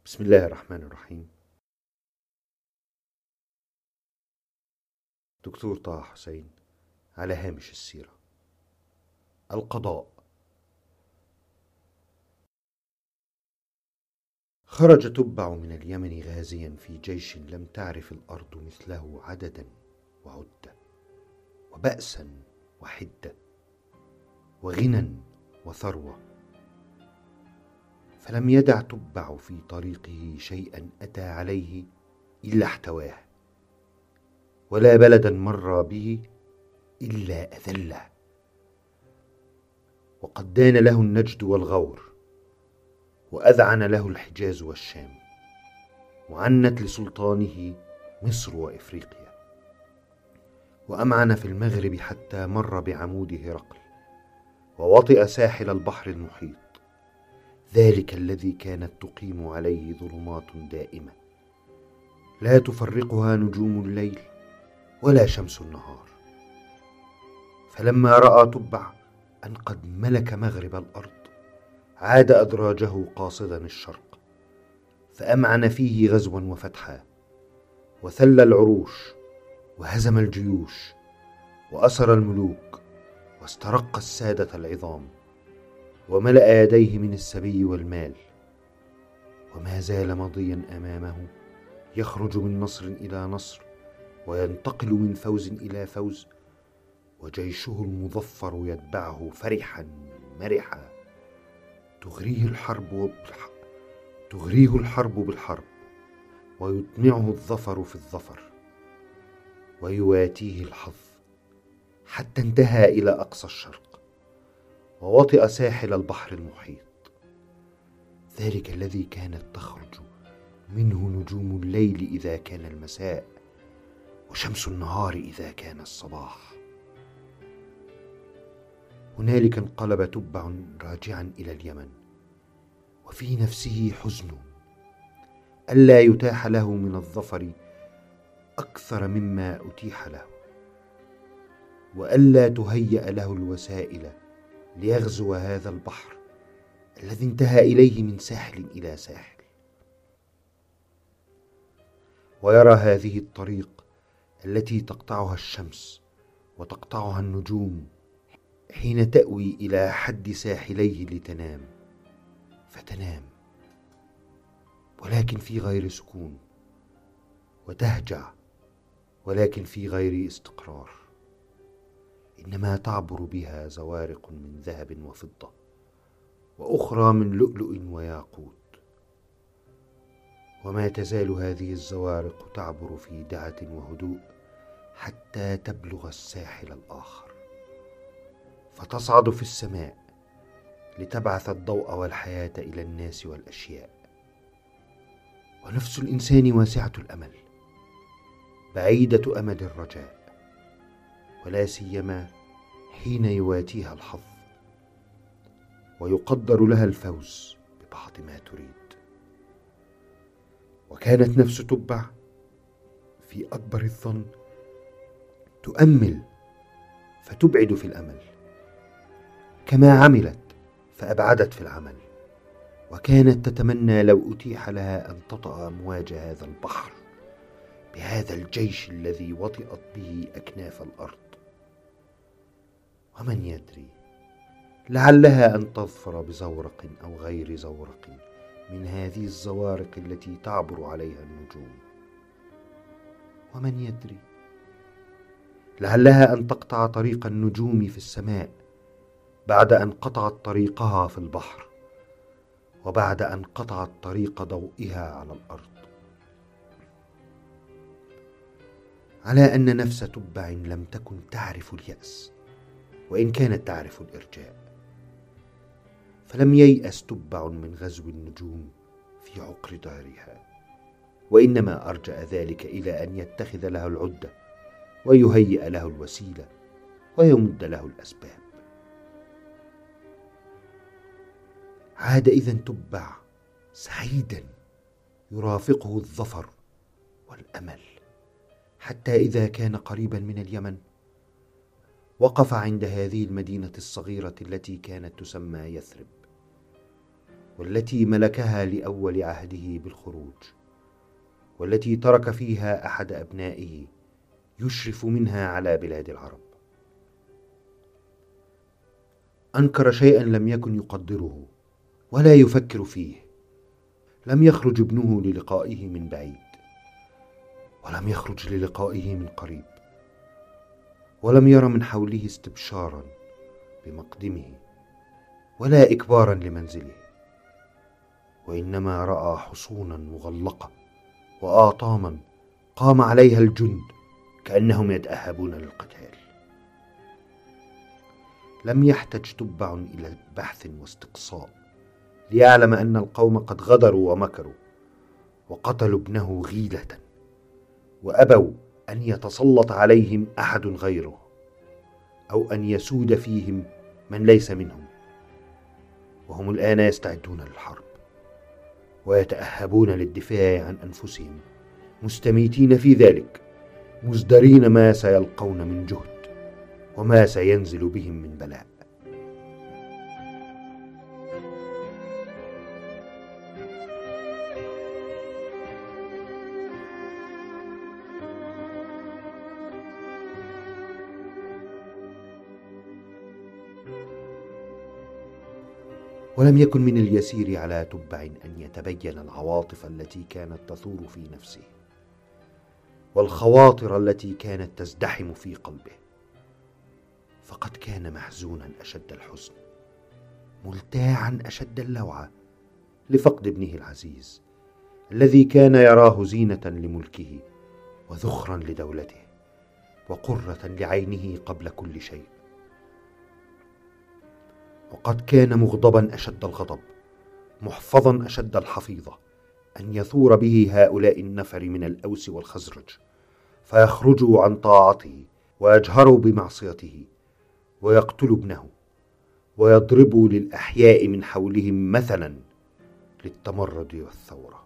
بسم الله الرحمن الرحيم. دكتور طه حسين على هامش السيرة. القضاء. خرج تبع من اليمن غازيا في جيش لم تعرف الأرض مثله عددا وعدة وبأسا وحدة وغنى وثروة، فلم يدع تبع في طريقه شيئا أتى عليه إلا احتواه، ولا بلدا مر به إلا أذله، وقد دان له النجد والغور، وأذعن له الحجاز والشام، وعنت لسلطانه مصر وإفريقيا، وأمعن في المغرب حتى مر بعمود هرقل، ووطئ ساحل البحر المحيط، ذلك الذي كانت تقيم عليه ظلمات دائمة لا تفرقها نجوم الليل ولا شمس النهار. فلما رأى تبع أن قد ملك مغرب الأرض عاد أدراجه قاصدا الشرق، فأمعن فيه غزوا وفتحا، وثل العروش، وهزم الجيوش، وأسر الملوك، واسترق السادة العظام، وملأ يديه من السبي والمال، وما زال مضيا أمامه، يخرج من نصر إلى نصر، وينتقل من فوز إلى فوز، وجيشه المظفر يتبعه فرحا مرحا، تغريه الحرب بالحرب، ويطمعه الظفر في الظفر، ويواتيه الحظ، حتى انتهى إلى أقصى الشرق، ووطئ ساحل البحر المحيط، ذلك الذي كانت تخرج منه نجوم الليل إذا كان المساء، وشمس النهار إذا كان الصباح. هنالك انقلب تبع راجعا إلى اليمن، وفي نفسه حزن ألا يتاح له من الظفر أكثر مما أتيح له، وألا تهيأ له الوسائل ليغزو هذا البحر الذي انتهى إليه من ساحل إلى ساحل، ويرى هذه الطريق التي تقطعها الشمس وتقطعها النجوم حين تأوي إلى حد ساحليه لتنام، فتنام ولكن في غير سكون، وتهجع ولكن في غير استقرار، إنما تعبر بها زوارق من ذهب وفضة، وأخرى من لؤلؤ وياقوت، وما تزال هذه الزوارق تعبر في دعة وهدوء حتى تبلغ الساحل الآخر، فتصعد في السماء لتبعث الضوء والحياة إلى الناس والأشياء. ونفس الإنسان واسعة الأمل، بعيدة أمد الرجاء، ولا سيما حين يواتيها الحظ ويقدر لها الفوز ببعض ما تريد. وكانت نفس تبع في أكبر الظن تؤمل فتبعد في الأمل، كما عملت فأبعدت في العمل، وكانت تتمنى لو أتيح لها أن تطأ أمواج هذا البحر بهذا الجيش الذي وطئت به أكناف الأرض. ومن يدري، لعلها أن تظفر بزورق أو غير زورق من هذه الزوارق التي تعبر عليها النجوم. ومن يدري، لعلها أن تقطع طريق النجوم في السماء بعد أن قطعت طريقها في البحر، وبعد أن قطعت طريق ضوئها على الأرض. على أن نفس تبع لم تكن تعرف اليأس، وإن كانت تعرف الإرجاء، فلم ييأس تبع من غزو النجوم في عقر دارها، وإنما أرجأ ذلك إلى أن يتخذ له العدة، ويهيئ له الوسيلة، ويمد له الأسباب. عاد إذن تبع سعيدا يرافقه الظفر والأمل، حتى إذا كان قريبا من اليمن وقف عند هذه المدينة الصغيرة التي كانت تسمى يثرب، والتي ملكها لأول عهده بالخروج، والتي ترك فيها أحد أبنائه يشرف منها على بلاد العرب. أنكر شيئا لم يكن يقدره ولا يفكر فيه. لم يخرج ابنه للقائه من بعيد، ولم يخرج للقائه من قريب، ولم ير من حوله استبشارا بمقدمه ولا إكبارا لمنزله، وإنما رأى حصونا مغلقة وآطاما قام عليها الجند كأنهم يتأهبون للقتال. لم يحتج تبع إلى بحث واستقصاء ليعلم أن القوم قد غدروا ومكروا وقتلوا ابنه غيلة، وأبوا أن يتسلط عليهم أحد غيره أو أن يسود فيهم من ليس منهم، وهم الآن يستعدون للحرب ويتأهبون للدفاع عن أنفسهم، مستميتين في ذلك، مزدرين ما سيلقون من جهد وما سينزل بهم من بلاء. ولم يكن من اليسير على تبع أن يتبين العواطف التي كانت تثور في نفسه والخواطر التي كانت تزدحم في قلبه، فقد كان محزونا أشد الحزن، ملتاعا أشد اللوعة لفقد ابنه العزيز الذي كان يراه زينة لملكه وذخرا لدولته وقرة لعينه قبل كل شيء. وقد كان مغضبا أشد الغضب، محفظا أشد الحفيظة، أن يثور به هؤلاء النفر من الأوس والخزرج فيخرجوا عن طاعته ويجهروا بمعصيته ويقتلوا ابنه ويضربوا للأحياء من حولهم مثلا للتمرد والثورة.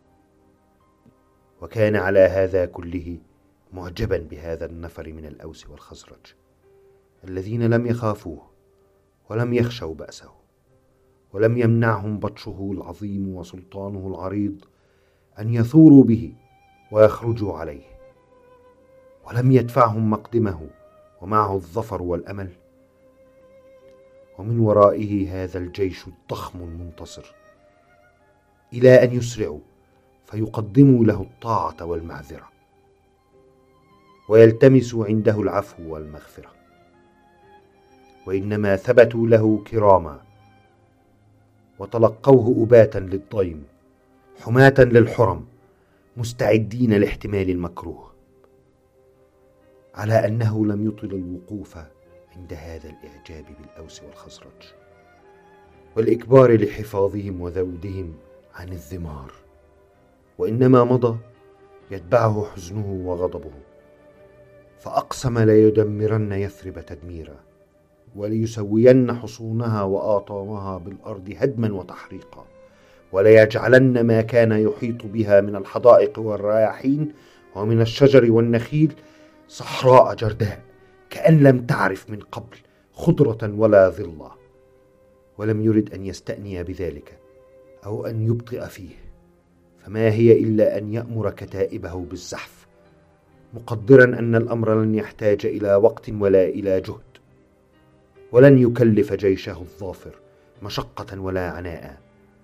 وكان على هذا كله معجبا بهذا النفر من الأوس والخزرج الذين لم يخافوه ولم يخشوا بأسه، ولم يمنعهم بطشه العظيم وسلطانه العريض أن يثوروا به ويخرجوا عليه، ولم يدفعهم مقدمه ومعه الظفر والأمل، ومن ورائه هذا الجيش الضخم المنتصر، إلى أن يسرعوا فيقدموا له الطاعة والمعذرة ويلتمسوا عنده العفو والمغفرة، وإنما ثبتوا له كراما وتلقوه أباتا للضيم، حماة للحرم، مستعدين لاحتمال المكروه، على أنه لم يطل الوقوف عند هذا الإعجاب بالأوس والخزرج والإكبار لحفاظهم وذودهم عن الذمار، وإنما مضى يتبعه حزنه وغضبه، فأقسم ليدمرن يثرب تدميرا وليسوين حصونها وآطامها بالأرض هدما وتحريقا، وليجعلن ما كان يحيط بها من الحدائق والرياحين ومن الشجر والنخيل صحراء جرداء كأن لم تعرف من قبل خضرة ولا ظلا. ولم يرد أن يستأني بذلك أو أن يبطئ فيه، فما هي إلا أن يأمر كتائبه بالزحف، مقدرا أن الأمر لن يحتاج إلى وقت ولا إلى جهد، ولن يكلف جيشه الظافر مشقة ولا عناء.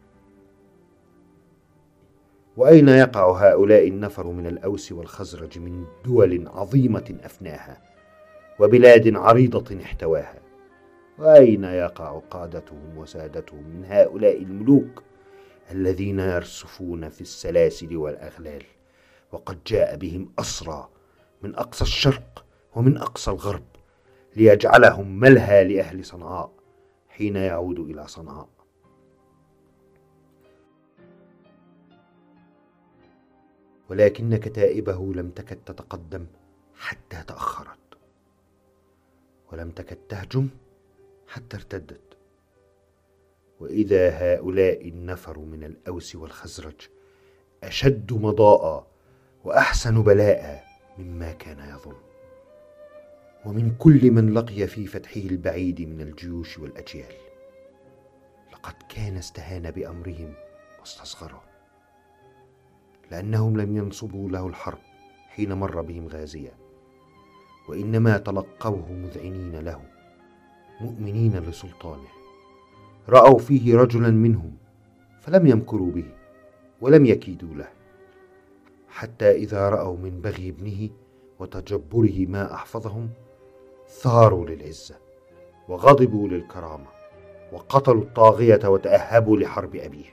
وأين يقع هؤلاء النفر من الأوس والخزرج من دول عظيمة أفناها وبلاد عريضة احتواها؟ وأين يقع قادتهم وسادتهم من هؤلاء الملوك الذين يرسفون في السلاسل والأغلال، وقد جاء بهم أسرى من أقصى الشرق ومن أقصى الغرب ليجعلهم ملهى لأهل صنعاء حين يعود إلى صنعاء؟ ولكن كتائبه لم تكد تتقدم حتى تأخرت، ولم تكد تهجم حتى ارتدت. وإذا هؤلاء النفر من الأوس والخزرج أشد مضاء وأحسن بلاء مما كان يظن، ومن كل من لقي في فتحه البعيد من الجيوش والأجيال. لقد كان استهان بأمرهم واستصغره، لأنهم لم ينصبوا له الحرب حين مر بهم غازيا، وإنما تلقوه مذعنين له مؤمنين لسلطانه. رأوا فيه رجلا منهم فلم يمكروا به ولم يكيدوا له، حتى إذا رأوا من بغي ابنه وتجبره ما أحفظهم ثاروا للعزة وغضبوا للكرامة وقتلوا الطاغية وتأهبوا لحرب أبيه.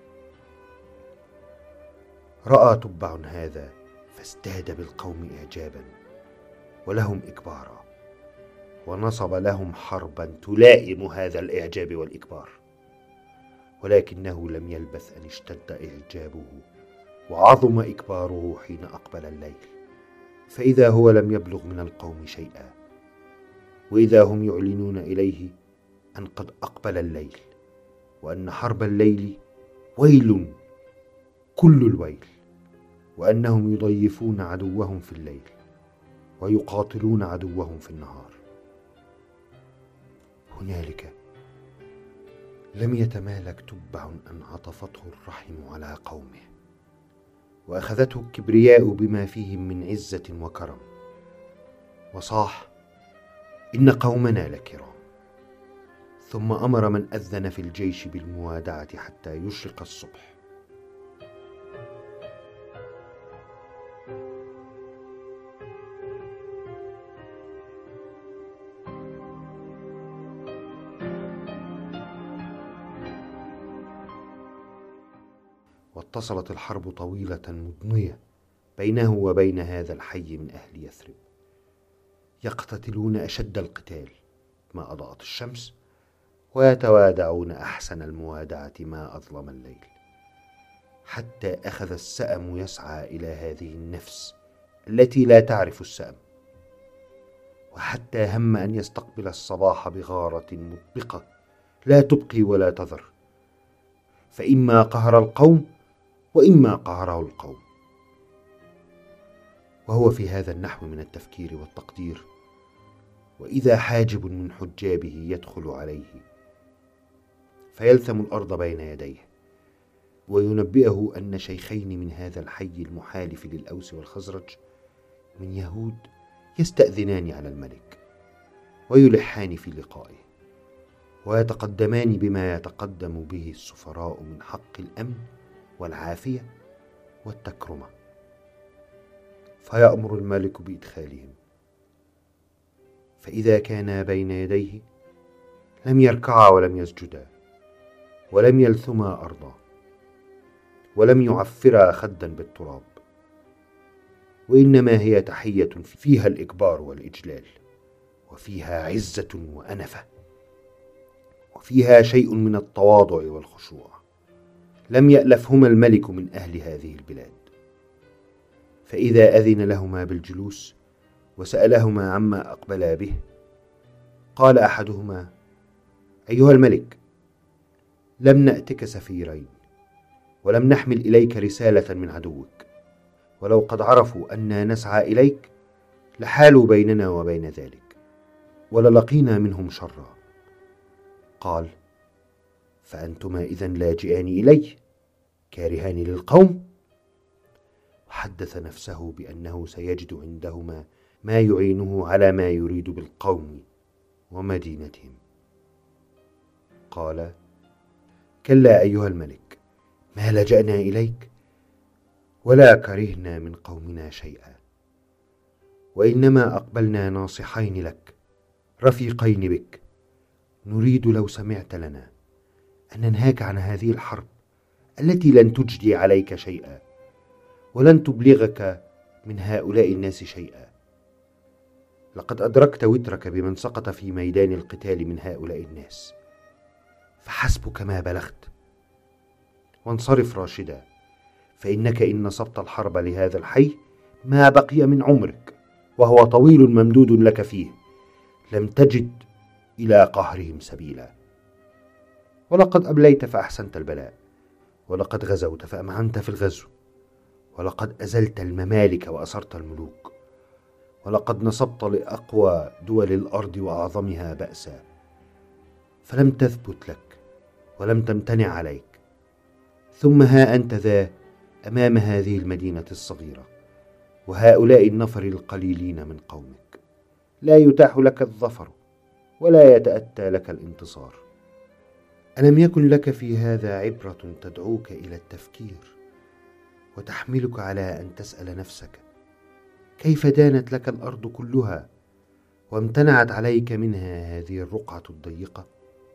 رأى تبع هذا فازداد بالقوم إعجابا ولهم إكبارا، ونصب لهم حربا تلائم هذا الإعجاب والإكبار، ولكنه لم يلبث أن اشتد إعجابه وعظم إكباره حين أقبل الليل، فإذا هو لم يبلغ من القوم شيئا، وإذا هم يعلنون إليه أن قد أقبل الليل، وأن حرب الليل ويل كل الويل، وأنهم يضيفون عدوهم في الليل ويقاتلون عدوهم في النهار. هنالك لم يتمالك تبع أن عطفته الرحم على قومه، وأخذته الكبرياء بما فيهم من عزة وكرم، وصاح: إن قومنا لكرام. ثم أمر من أذن في الجيش بالموادعة حتى يشرق الصبح. واتصلت الحرب طويلة مضنية بينه وبين هذا الحي من أهل يثرب، يقتتلون أشد القتال ما أضاءت الشمس، ويتوادعون أحسن الموادعة ما أظلم الليل، حتى أخذ السأم يسعى إلى هذه النفس التي لا تعرف السأم، وحتى هم أن يستقبل الصباح بغارة مطبقة لا تبقي ولا تذر، فإما قهر القوم وإما قهره القوم. وهو في هذا النحو من التفكير والتقدير، وإذا حاجب من حجابه يدخل عليه فيلثم الأرض بين يديه، وينبئه أن شيخين من هذا الحي المحالف للأوس والخزرج من يهود يستأذنان على الملك ويلحان في لقائه، ويتقدمان بما يتقدم به السفراء من حق الأمن والعافية والتكرمة، فيأمر الملك بإدخالهم، فإذا كانا بين يديه لم يركعا ولم يسجدا ولم يلثما أرضا ولم يعفرا خدا بالتراب، وإنما هي تحية فيها الإكبار والإجلال، وفيها عزة وأنفة، وفيها شيء من التواضع والخشوع لم يألفهما الملك من أهل هذه البلاد. فإذا أذن لهما بالجلوس وسألهما عما أقبلا به، قال أحدهما: أيها الملك، لم نأتك سفيرين ولم نحمل إليك رسالة من عدوك، ولو قد عرفوا أننا نسعى إليك لحالوا بيننا وبين ذلك وللقينا منهم شرا. قال: فأنتما إذن لاجئان إلي كارهان للقوم؟ وحدث نفسه بأنه سيجد عندهما ما يعينه على ما يريد بالقوم ومدينتهم. قال: كلا أيها الملك، ما لجأنا إليك ولا كرهنا من قومنا شيئا، وإنما أقبلنا ناصحين لك رفيقين بك، نريد لو سمعت لنا أن ننهاك عن هذه الحرب التي لن تجدي عليك شيئا ولن تبلغك من هؤلاء الناس شيئا. لقد أدركت وترك بمن سقط في ميدان القتال من هؤلاء الناس، فحسبك ما بلغت، وانصرف راشدا، فإنك إن نصبت الحرب لهذا الحي ما بقي من عمرك وهو طويل ممدود لك فيه، لم تجد إلى قهرهم سبيلا. ولقد أبليت فأحسنت البلاء، ولقد غزوت فأمعنت في الغزو، ولقد أزلت الممالك وأسرت الملوك، ولقد نصبت لأقوى دول الأرض وأعظمها بأسا، فلم تثبت لك ولم تمتنع عليك، ثم ها أنت ذا أمام هذه المدينة الصغيرة وهؤلاء النفر القليلين من قومك، لا يتاح لك الظفر ولا يتأتى لك الانتصار. ألم يكن لك في هذا عبرة تدعوك إلى التفكير وتحملك على أن تسأل نفسك كيف دانت لك الأرض كلها وامتنعت عليك منها هذه الرقعة الضيقة؟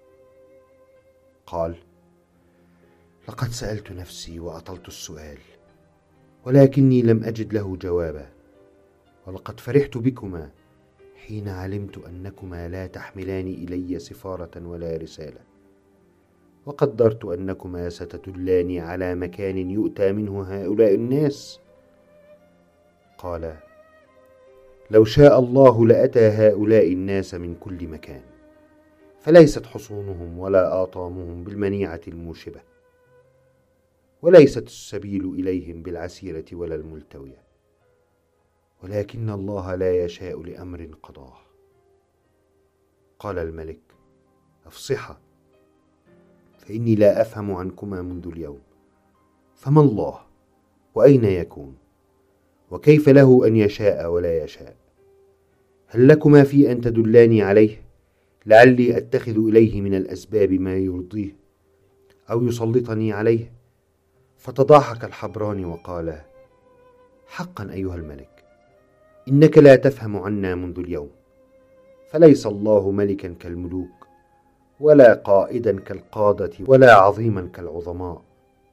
قال: لقد سألت نفسي وأطلت السؤال، ولكني لم أجد له جوابا، ولقد فرحت بكما حين علمت أنكما لا تحملان إلي سفارة ولا رسالة، وقدرت أنكما ستدلاني على مكان يؤتى منه هؤلاء الناس. قال: لو شاء الله لأتى هؤلاء الناس من كل مكان، فليست حصونهم ولا آطامهم بالمنيعة الموشبة، وليست السبيل إليهم بالعسيرة ولا الملتوية، ولكن الله لا يشاء لأمر قضاه. قال الملك: أفصحا، فإني لا أفهم عنكما منذ اليوم، فما الله وأين يكون وكيف له أن يشاء ولا يشاء؟ هل لكما في أن تدلاني عليه لعلي أتخذ إليه من الأسباب ما يرضيه أو يسلطني عليه؟ فتضاحك الحبران وقال: حقا أيها الملك، إنك لا تفهم عنا منذ اليوم، فليس الله ملكا كالملوك ولا قائدا كالقادة ولا عظيما كالعظماء،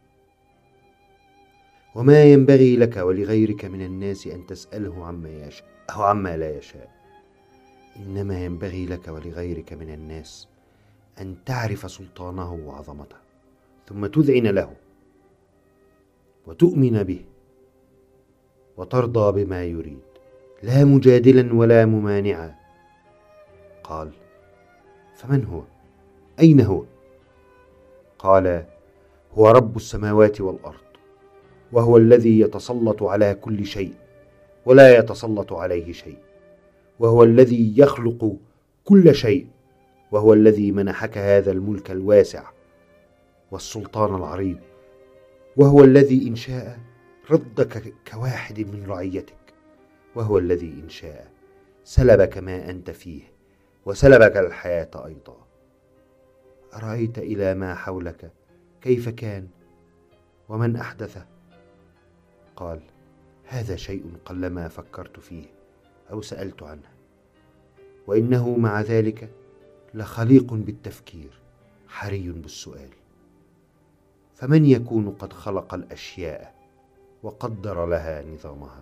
وما ينبغي لك ولغيرك من الناس أن تسأله عما يشاء أو عما لا يشاء، إنما ينبغي لك ولغيرك من الناس أن تعرف سلطانه وعظمته، ثم تذعن له وتؤمن به وترضى بما يريد، لا مجادلا ولا ممانعا. قال: فمن هو؟ أين هو؟ قال: هو رب السماوات والأرض، وهو الذي يتسلط على كل شيء ولا يتسلط عليه شيء، وهو الذي يخلق كل شيء، وهو الذي منحك هذا الملك الواسع والسلطان العريض، وهو الذي إن شاء ردك كواحد من رعيتك، وهو الذي إن شاء سلبك ما أنت فيه وسلبك الحياة أيضا. أرأيت إلى ما حولك كيف كان ومن أحدثه؟ قال: هذا شيء قلما فكرت فيه أو سألت عنه، وإنه مع ذلك لخليق بالتفكير حري بالسؤال. فمن يكون قد خلق الأشياء وقدر لها نظامها؟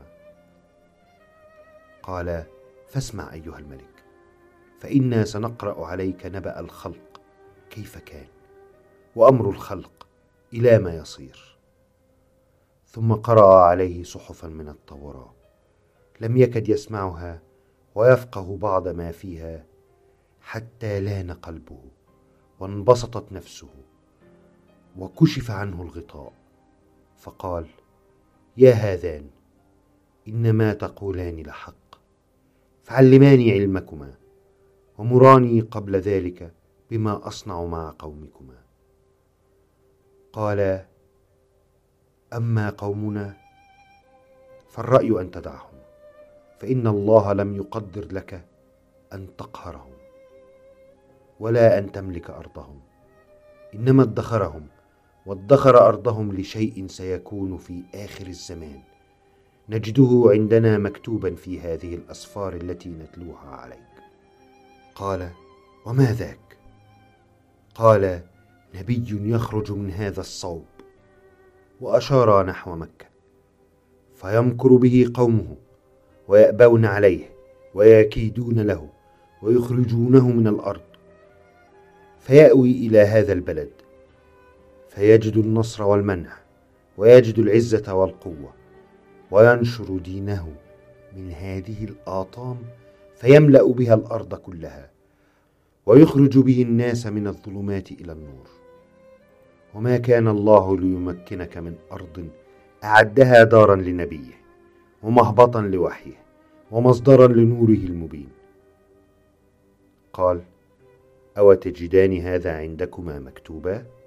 قال: فاسمع أيها الملك، فإنا سنقرأ عليك نبأ الخلق كيف كان، وأمر الخلق إلى ما يصير. ثم قرأ عليه صحفا من التوراة، لم يكد يسمعها ويفقه بعض ما فيها، حتى لان قلبه وانبسطت نفسه وكشف عنه الغطاء، فقال: يا هذان، إنما تقولان لحق، فعلماني علمكما ومراني قبل ذلك بما أصنع مع قومكما. قال: أما قومنا فالرأي أن تدعهم، فإن الله لم يقدر لك أن تقهرهم ولا أن تملك أرضهم، إنما ادخرهم وادخر أرضهم لشيء سيكون في آخر الزمان، نجده عندنا مكتوبا في هذه الأسفار التي نتلوها عليك. قال: وما ذاك؟ قال: نبي يخرج من هذا الصوب، وأشار نحو مكة، فيمكر به قومه ويأبون عليه ويكيدون له ويخرجونه من الأرض، فيأوي إلى هذا البلد فيجد النصر والمنع ويجد العزة والقوة، وينشر دينه من هذه الآطام فيملأ بها الأرض كلها، ويخرج به الناس من الظلمات إلى النور. وما كان الله ليمكنك من أرض أعدها دارا لنبيه ومهبطا لوحيه ومصدرا لنوره المبين. قال: أو تجدان هذا عندكما مكتوبا؟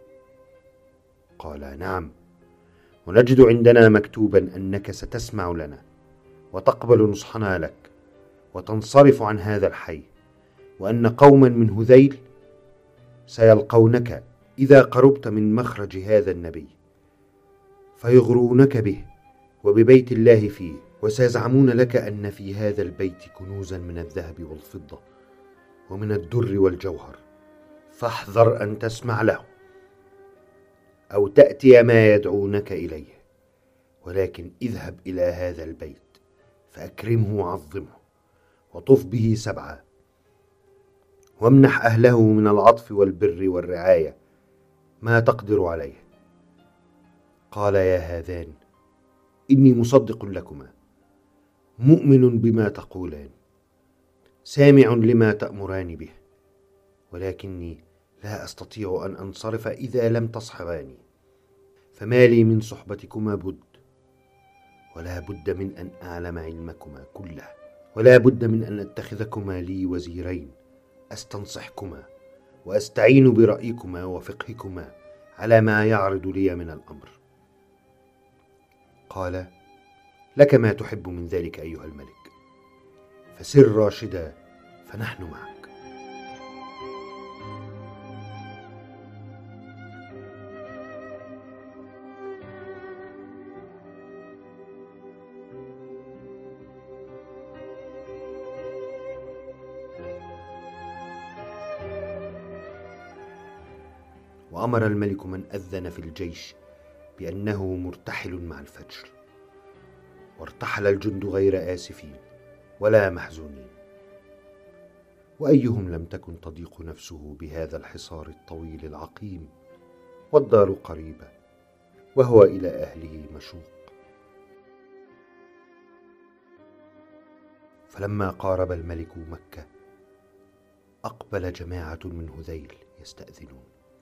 قال: نعم، ونجد عندنا مكتوبا أنك ستسمع لنا وتقبل نصحنا لك وتنصرف عن هذا الحي، وأن قوما من هذيل سيلقونك إذا قربت من مخرج هذا النبي فيغرونك به وببيت الله فيه، وسيزعمون لك أن في هذا البيت كنوزا من الذهب والفضة ومن الدر والجوهر، فاحذر أن تسمع له أو تأتي ما يدعونك إليه، ولكن اذهب إلى هذا البيت فأكرمه وعظمه وطف به 7 وامنح أهله من العطف والبر والرعاية ما تقدر عليه. قال: يا هذان، إني مصدق لكما، مؤمن بما تقولان، سامع لما تأمران به، ولكني لا أستطيع أن أنصرف إذا لم تصحباني، فما لي من صحبتكما بد، ولا بد من أن أعلم علمكما كله، ولا بد من أن أتخذكما لي وزيرين أستنصحكما وأستعين برأيكما وفقهكما على ما يعرض لي من الأمر. قال: لك ما تحب من ذلك أيها الملك، فسر راشدا فنحن معك. وأمر الملك من أذن في الجيش بأنه مرتحل مع الفجر، وارتحل الجند غير آسفين ولا محزونين، وأيهم لم تكن تضيق نفسه بهذا الحصار الطويل العقيم، والدار قريبة وهو إلى أهله مشوق. فلما قارب الملك مكة أقبل جماعة من هذيل يستأذنون،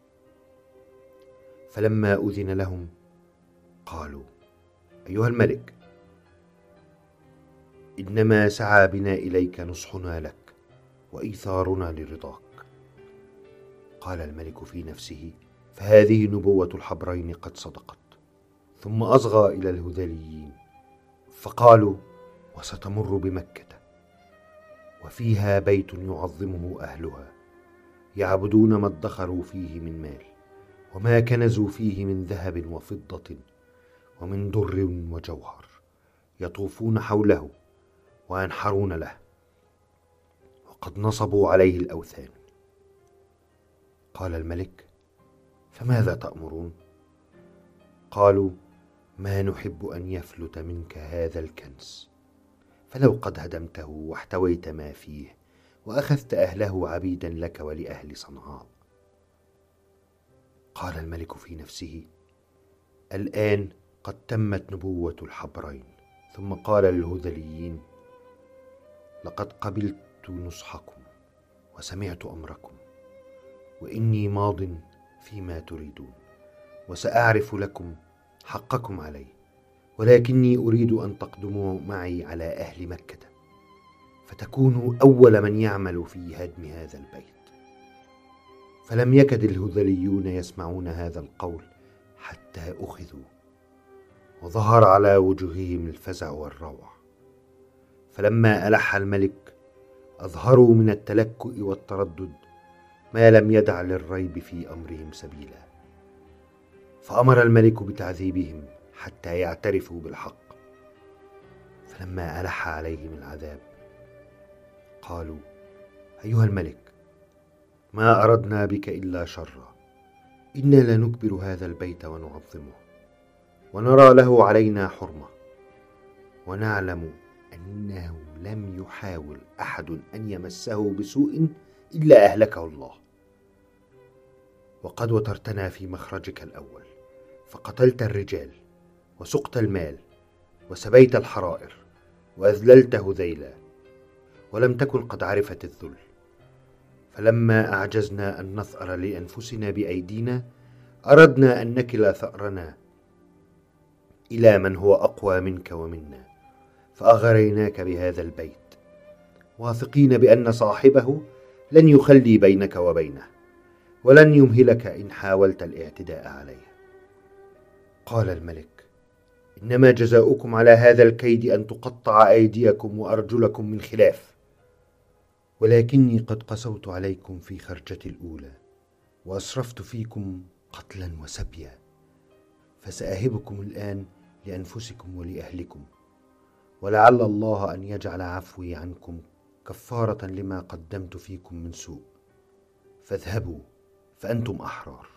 فلما أذن لهم قالوا: أيها الملك، إنما سعى بنا إليك نصحنا لك وإيثارنا لرضاك. قال الملك في نفسه: فهذه نبوة الحبرين قد صدقت. ثم أصغى إلى الهذليين فقالوا: وستمر بمكة وفيها بيت يعظمه أهلها، يعبدون ما ادخروا فيه من مال وما كنزوا فيه من ذهب وفضة ومن در وجوهر، يطوفون حوله وينحرون له، وقد نصبوا عليه الأوثان. قال الملك: فماذا تأمرون؟ قالوا: ما نحب أن يفلت منك هذا الكنز، فلو قد هدمته واحتويت ما فيه وأخذت أهله عبيدا لك ولأهل صنعاء. قال الملك في نفسه: الآن قد تمت نبوة الحبرين. ثم قال للهذليين: لقد قبلت نصحكم وسمعت أمركم، وإني ماض فيما تريدون، وسأعرف لكم حقكم علي، ولكني أريد أن تقدموا معي على أهل مكة فتكونوا أول من يعمل في هدم هذا البيت. فلم يكد الهذليون يسمعون هذا القول حتى أخذوا، وظهر على وجوههم الفزع والروع. فلما ألح الملك أظهروا من التلكؤ والتردد ما لم يدع للريب في أمرهم سبيلا، فأمر الملك بتعذيبهم حتى يعترفوا بالحق. فلما ألح عليهم العذاب قالوا: أيها الملك، ما أردنا بك إلا شرا، إنا لنكبر هذا البيت ونعظمه، ونرى له علينا حرمة، ونعلم أنه لم يحاول أحد أن يمسه بسوء إلا أهلكه الله، وقد وترتنا في مخرجك الأول، فقتلت الرجال وسقت المال وسبيت الحرائر وأذللت هذيلا، ولم تكن قد عرفت الذل. فلما أعجزنا أن نثأر لأنفسنا بأيدينا أردنا أن نكل ثأرنا إلى من هو أقوى منك ومنا، فأغريناك بهذا البيت، واثقين بأن صاحبه لن يخلي بينك وبينه، ولن يمهلك إن حاولت الاعتداء عليه. قال الملك: إنما جزاؤكم على هذا الكيد أن تقطع أيديكم وأرجلكم من خلاف، ولكني قد قسوت عليكم في خرجتي الأولى وأسرفت فيكم قتلا وسبيا، فسأهبكم الآن لأنفسكم ولأهلكم، ولعل الله أن يجعل عفوي عنكم كفارة لما قدمت فيكم من سوء، فاذهبوا فأنتم أحرار.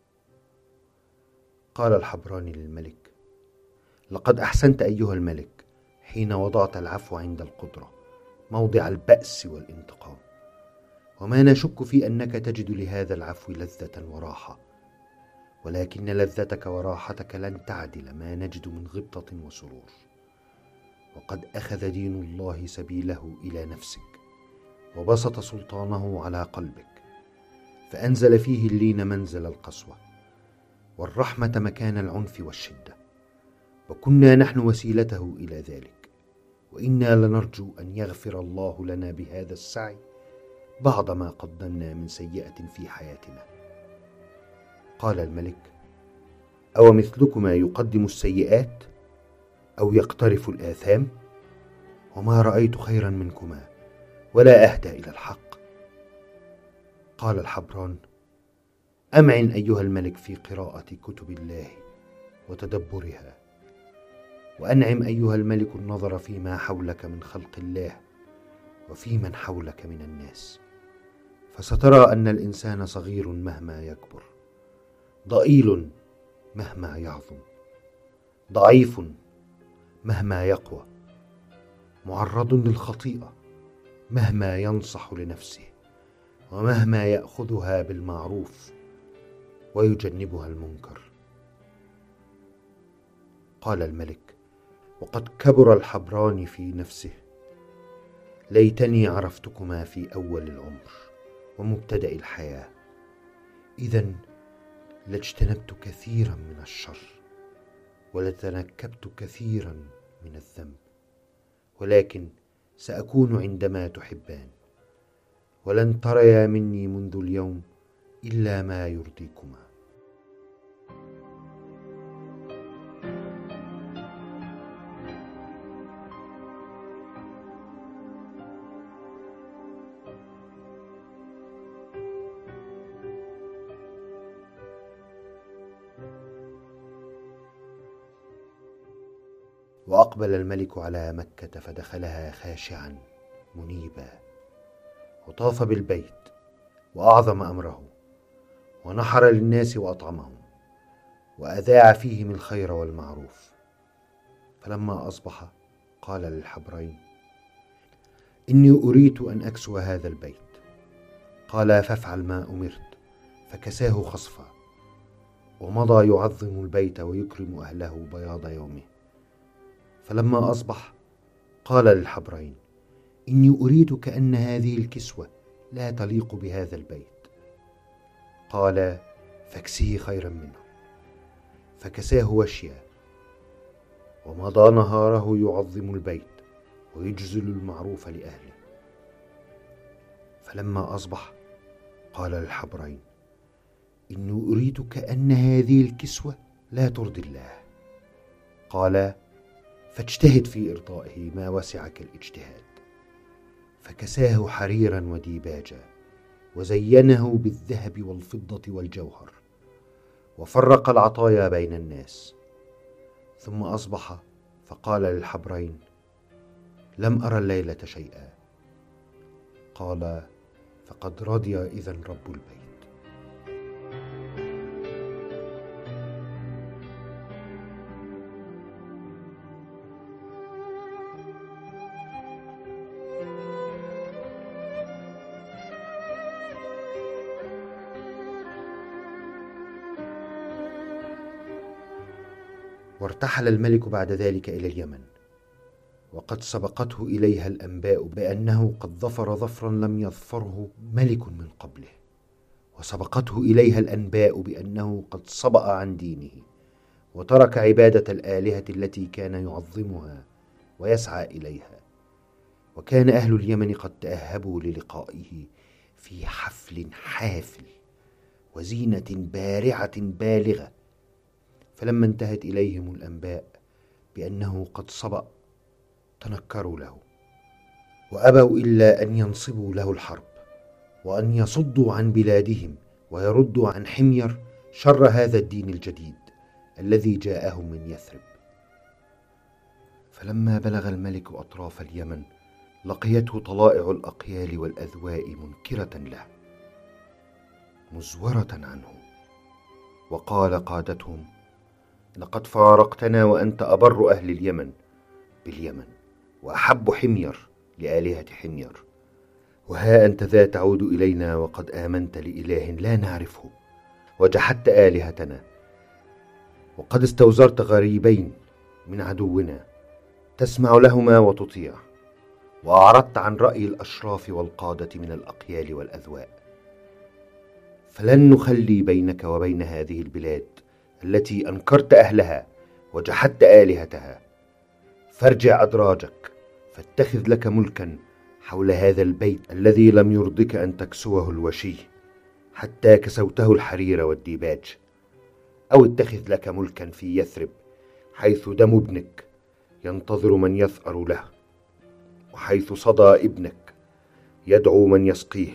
قال الحبراني للملك: لقد أحسنت أيها الملك حين وضعت العفو عند القدرة موضع البأس والانتقام، وما نشك في أنك تجد لهذا العفو لذة وراحة، ولكن لذتك وراحتك لن تعدل ما نجد من غبطة وسرور. وقد أخذ دين الله سبيله إلى نفسك وبسط سلطانه على قلبك، فأنزل فيه اللين منزل القسوة والرحمة مكان العنف والشدة، وكنا نحن وسيلته إلى ذلك، وإنا لنرجو أن يغفر الله لنا بهذا السعي بعض ما قدمنا من سيئة في حياتنا. قال الملك: أو مثلكما يقدم السيئات أو يقترف الآثام؟ وما رأيت خيرا منكما ولا أهدى إلى الحق. قال الحبران: أمعن أيها الملك في قراءة كتب الله وتدبرها، وأنعم أيها الملك النظر فيما حولك من خلق الله وفي من حولك من الناس، فسترى أن الإنسان صغير مهما يكبر، ضئيل مهما يعظم، ضعيف مهما يقوى، معرض للخطيئة مهما ينصح لنفسه ومهما يأخذها بالمعروف ويجنبها المنكر. قال الملك: وقد كبر الحبران في نفسه، ليتني عرفتكما في أول العمر ومبتدأ الحياة، إذن لاجتنبت كثيرا من الشر ولتنكبت كثيرا من الذنب، ولكن سأكون عندما تحبان، ولن تريا مني منذ اليوم إلا ما يرضيكما. وأقبل الملك على مكة فدخلها خاشعا منيبا، وطاف بالبيت وأعظم أمره، ونحر للناس وأطعمهم، وأذاع فيهم الخير والمعروف. فلما أصبح قال للحبرين: إني أريد أن أكسو هذا البيت. قال: فافعل ما أمرت. فكساه خصفا، ومضى يعظم البيت ويكرم أهله بياض يومه. فلما أصبح قال للحبرين: إني أريد كأن هذه الكسوة لا تليق بهذا البيت. قال: فاكسيه خيرا منه. فكساه وشيا، ومضى نهاره يعظم البيت ويجزل المعروف لأهله. فلما أصبح قال للحبرين: إني أريد كأن هذه الكسوة لا ترضي الله. قال: فاجتهد في إرضائه ما وسعك الاجتهاد. فكساه حريرا وديباجا، وزينه بالذهب والفضة والجوهر، وفرق العطايا بين الناس. ثم أصبح فقال للحبرين: لم أرى الليلة شيئا. قال: فقد رضي إذن رب البيت. وارتحل الملك بعد ذلك إلى اليمن، وقد سبقته إليها الأنباء بأنه قد ظفر ظفرا لم يظفره ملك من قبله، وسبقته إليها الأنباء بأنه قد صبأ عن دينه وترك عبادة الآلهة التي كان يعظمها ويسعى إليها. وكان أهل اليمن قد تأهبوا للقائه في حفل حافل وزينة بارعة بالغة، فلما انتهت إليهم الأنباء بأنه قد صبأ تنكروا له، وأبوا إلا أن ينصبوا له الحرب، وأن يصدوا عن بلادهم ويردوا عن حمير شر هذا الدين الجديد الذي جاءهم من يثرب. فلما بلغ الملك أطراف اليمن لقيته طلائع الأقيال والأذواء منكرة له مزورة عنه، وقال قادتهم: لقد فارقتنا وأنت أبر أهل اليمن باليمن وأحب حمير لآلهة حمير، وها أنت ذا تعود إلينا وقد آمنت لإله لا نعرفه، وجحدت آلهتنا، وقد استوزرت غريبين من عدونا تسمع لهما وتطيع، وأعرضت عن رأي الأشراف والقادة من الأقيال والأذواء. فلن نخلي بينك وبين هذه البلاد التي أنكرت أهلها وجحدت آلهتها، فارجع أدراجك فاتخذ لك ملكا حول هذا البيت الذي لم يرضك أن تكسوه الوشي حتى كسوته الحرير والديباج، أو اتخذ لك ملكا في يثرب حيث دم ابنك ينتظر من يثأر له، وحيث صدى ابنك يدعو من يسقيه.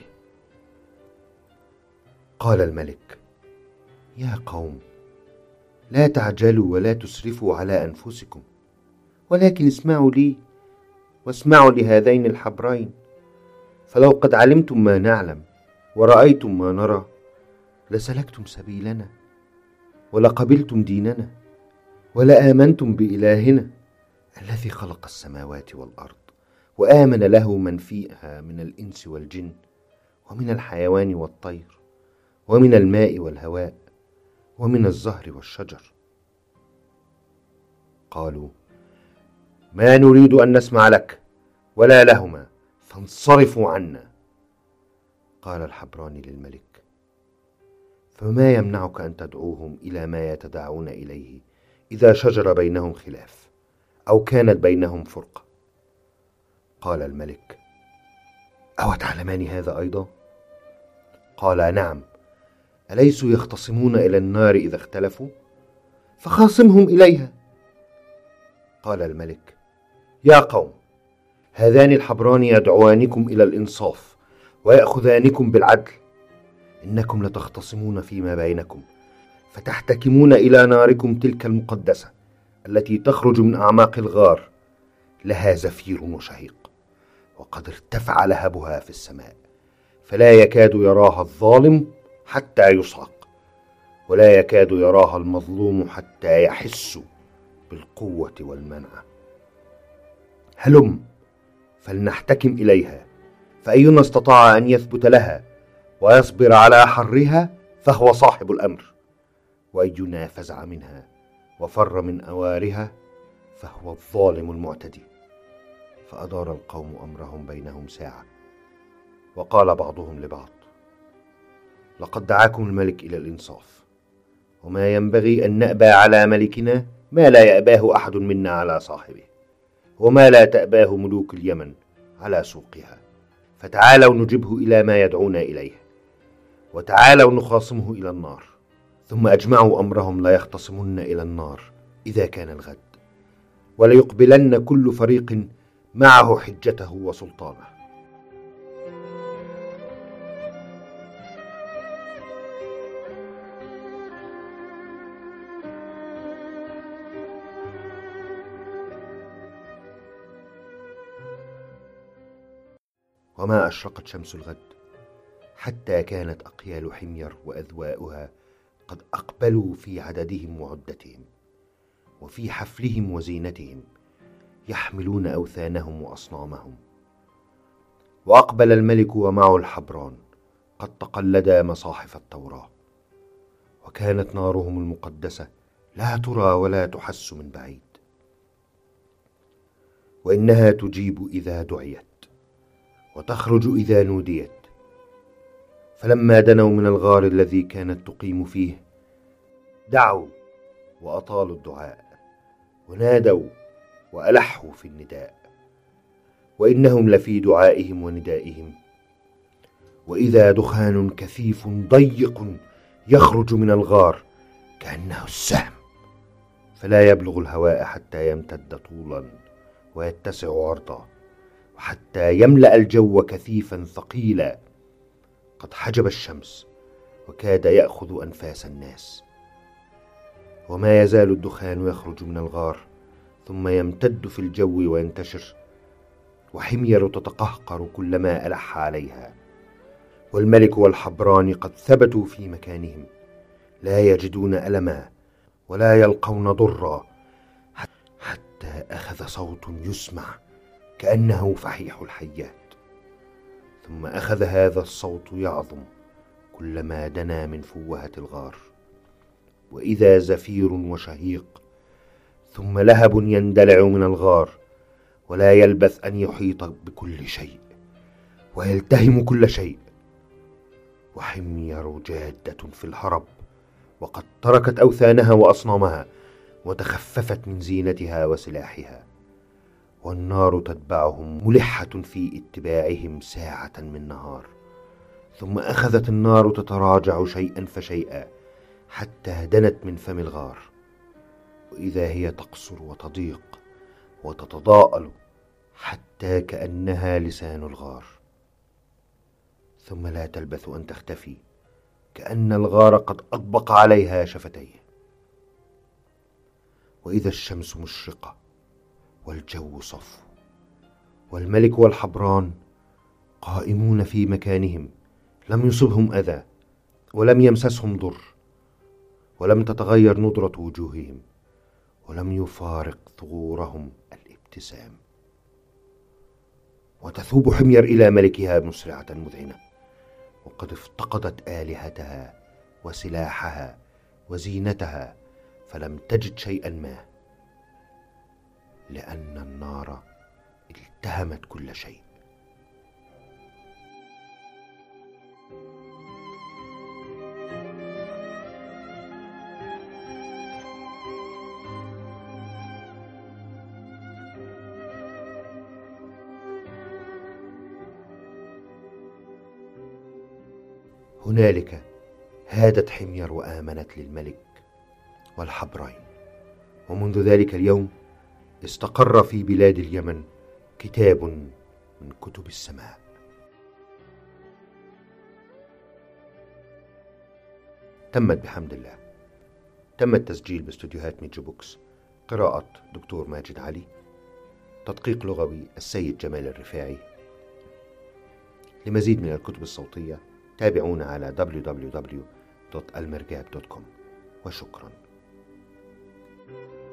قال الملك: يا قوم، لا تعجلوا ولا تسرفوا على أنفسكم، ولكن اسمعوا لي واسمعوا لهذين الحبرين، فلو قد علمتم ما نعلم ورأيتم ما نرى لسلكتم سبيلنا ولقبلتم ديننا ولآمنتم بإلهنا الذي خلق السماوات والأرض وآمن له من فيها من الإنس والجن ومن الحيوان والطير ومن الماء والهواء ومن الزهر والشجر. قالوا: ما نريد أن نسمع لك ولا لهما، فانصرفوا عنا. قال الحبران للملك: فما يمنعك أن تدعوهم إلى ما يتدعون إليه إذا شجر بينهم خلاف أو كانت بينهم فرقة؟ قال الملك: أو تعلمان هذا أيضا؟ قال: نعم، أليسوا يختصمون إلى النار إذا اختلفوا؟ فخاصمهم إليها. قال الملك: يا قوم، هذان الحبران يدعوانكم إلى الإنصاف ويأخذانكم بالعدل، إنكم لتختصمون فيما بينكم فتحتكمون إلى ناركم تلك المقدسة التي تخرج من أعماق الغار، لها زفير وشهيق وقد ارتفع لهبها في السماء، فلا يكاد يراها الظالم حتى يصعق، ولا يكاد يراها المظلوم حتى يحس بالقوة والمنعة. هلم فلنحتكم إليها، فأينا استطاع أن يثبت لها ويصبر على حرها فهو صاحب الأمر، وأينا فزع منها وفر من أوارها فهو الظالم المعتدي. فأدار القوم أمرهم بينهم ساعة، وقال بعضهم لبعض: لقد دعاكم الملك إلى الإنصاف، وما ينبغي أن نأبى على ملكنا ما لا يأباه أحد منا على صاحبه، وما لا تأباه ملوك اليمن على سوقها، فتعالوا نجبه إلى ما يدعونا إليه، وتعالوا نخاصمه إلى النار. ثم أجمعوا أمرهم لا يختصمون إلى النار إذا كان الغد، وليقبلن كل فريق معه حجته وسلطانه. وما أشرقت شمس الغد حتى كانت أقيال حمير وأذواؤها قد أقبلوا في عددهم وعدتهم وفي حفلهم وزينتهم، يحملون أوثانهم وأصنامهم. وأقبل الملك ومعه الحبران قد تقلدا مصاحف التوراة، وكانت نارهم المقدسة لا ترى ولا تحس من بعيد، وإنها تجيب إذا دعيت وتخرج إذا نوديت. فلما دنوا من الغار الذي كانت تقيم فيه دعوا وأطالوا الدعاء، ونادوا وألحوا في النداء، وإنهم لفي دعائهم وندائهم. وإذا دخان كثيف ضيق يخرج من الغار كأنه السهم فلا يبلغ الهواء حتى يمتد طولا ويتسع عرضا، وحتى يملأ الجو كثيفا ثقيلا قد حجب الشمس وكاد يأخذ أنفاس الناس. وما يزال الدخان يخرج من الغار ثم يمتد في الجو وينتشر، وحمير تتقهقر كلما ألح عليها، والملك والحبران قد ثبتوا في مكانهم لا يجدون ألما ولا يلقون ضرا، حتى أخذ صوت يسمع كأنه فحيح الحيات، ثم أخذ هذا الصوت يعظم كلما دنا من فوهة الغار، وإذا زفير وشهيق، ثم لهب يندلع من الغار ولا يلبث أن يحيط بكل شيء ويلتهم كل شيء، وحمير جادة في الهرب وقد تركت أوثانها وأصنامها وتخففت من زينتها وسلاحها، والنار تتبعهم ملحة في اتباعهم ساعة من نهار. ثم أخذت النار تتراجع شيئا فشيئا حتى دنت من فم الغار، وإذا هي تقصر وتضيق وتتضاءل حتى كأنها لسان الغار، ثم لا تلبث أن تختفي كأن الغار قد أطبق عليها شفتيه. وإذا الشمس مشرقة والجو صفو، والملك والحبران قائمون في مكانهم، لم يصبهم أذى ولم يمسسهم ضر، ولم تتغير نضرة وجوههم، ولم يفارق ثغورهم الابتسام. وتثوب حمير إلى ملكها مسرعة مذعنة، وقد افتقدت آلهتها وسلاحها وزينتها، فلم تجد شيئا ما، لأن النار التهمت كل شيء. هنالك هادت حمير وآمنت للملك والحبرين، ومنذ ذلك اليوم استقر في بلاد اليمن كتاب من كتب السماء. تمت بحمد الله. تم التسجيل باستوديوهات ميجو بوكس. قراءة دكتور ماجد علي. تدقيق لغوي السيد جمال الرفاعي. لمزيد من الكتب الصوتية تابعونا على www.almirgab.com. وشكرا.